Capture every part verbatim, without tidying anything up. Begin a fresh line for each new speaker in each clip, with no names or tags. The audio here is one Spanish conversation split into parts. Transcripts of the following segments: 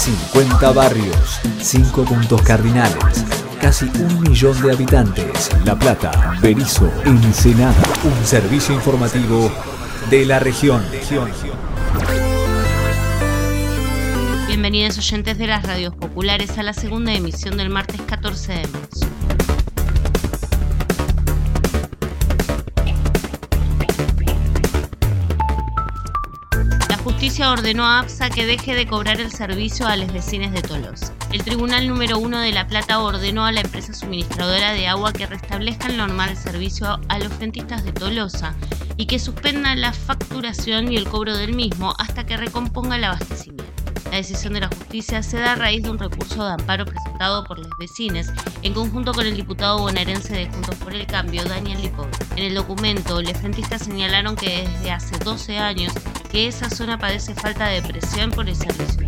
cincuenta barrios, cinco puntos cardinales, casi un millón de habitantes. La Plata, Berisso, Ensenada. Un servicio informativo de la región.
Bienvenidos oyentes de las radios populares a la segunda emisión del martes catorce de marzo. La justicia ordenó a APSA que deje de cobrar el servicio a los vecinos de Tolosa. El Tribunal número uno de La Plata ordenó a la empresa suministradora de agua que restablezca el normal servicio a los frentistas de Tolosa y que suspenda la facturación y el cobro del mismo hasta que recomponga el abastecimiento. La decisión de la justicia se da a raíz de un recurso de amparo presentado por los vecinos en conjunto con el diputado bonaerense de Juntos por el Cambio, Daniel Lipovich. En el documento, los frentistas señalaron que desde hace doce años que esa zona padece falta de presión por el servicio.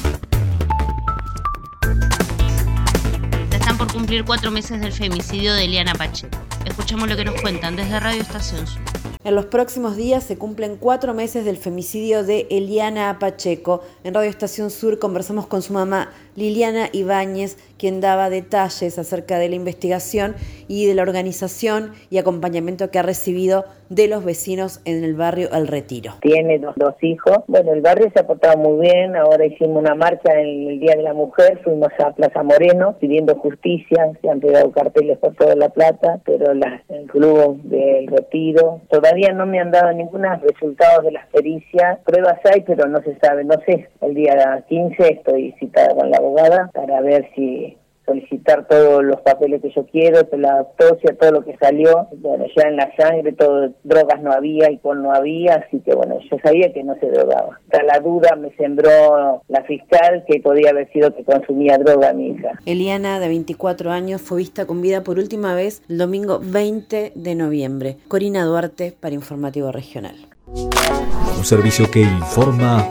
Ya están por cumplir cuatro meses del femicidio de Eliana Pacheco. Escuchamos lo que nos cuentan desde Radio Estación Sur.
En los próximos días se cumplen cuatro meses del femicidio de Eliana Pacheco. En Radio Estación Sur conversamos con su mamá, Liliana Ibáñez, quien daba detalles acerca de la investigación y de la organización y acompañamiento que ha recibido de los vecinos en el barrio El Retiro.
Tiene dos, dos hijos. Bueno, el barrio se ha portado muy bien. Ahora hicimos una marcha en el Día de la Mujer. Fuimos a Plaza Moreno pidiendo justicia. Se han pegado carteles por toda La Plata, pero la, el club del Retiro todavía no me han dado ningunos resultados de las pericias. Pruebas hay, pero no se sabe. No sé, el día quince estoy citada con la abogada para ver si solicitar todos los papeles que yo quiero, la autopsia, todo lo que salió. Bueno, ya en la sangre, todo, drogas no había, alcohol no había, así que bueno, yo sabía que no se drogaba. Hasta la duda me sembró la fiscal que podía haber sido que consumía droga mi hija.
Eliana, de veinticuatro años, fue vista con vida por última vez el domingo veinte de noviembre. Corina Duarte, para Informativo Regional.
Un servicio que informa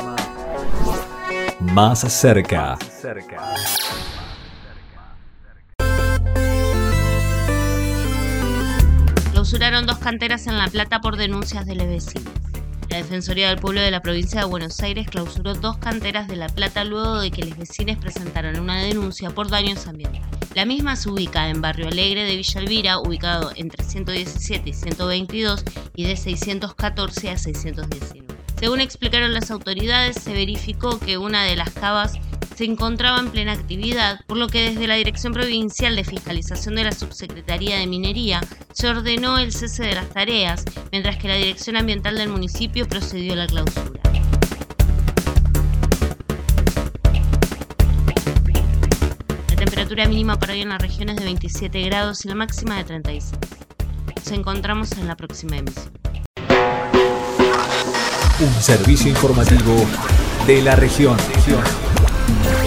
más cerca.
Clausuraron dos canteras en La Plata por denuncias de los vecinos. La Defensoría del Pueblo de la Provincia de Buenos Aires clausuró dos canteras de La Plata luego de que los vecinos presentaron una denuncia por daños ambientales. La misma se ubica en Barrio Alegre de Villa Elvira, ubicado entre ciento diecisiete y ciento veintidós y de seiscientos catorce a seiscientos diecinueve. Según explicaron las autoridades, se verificó que una de las cavas se encontraba en plena actividad, por lo que desde la Dirección Provincial de Fiscalización de la Subsecretaría de Minería se ordenó el cese de las tareas, mientras que la Dirección Ambiental del municipio procedió a la clausura. La temperatura mínima para hoy en la región es de veintisiete grados y la máxima de treinta y seis. Nos encontramos en la próxima emisión.
Un servicio informativo de la región.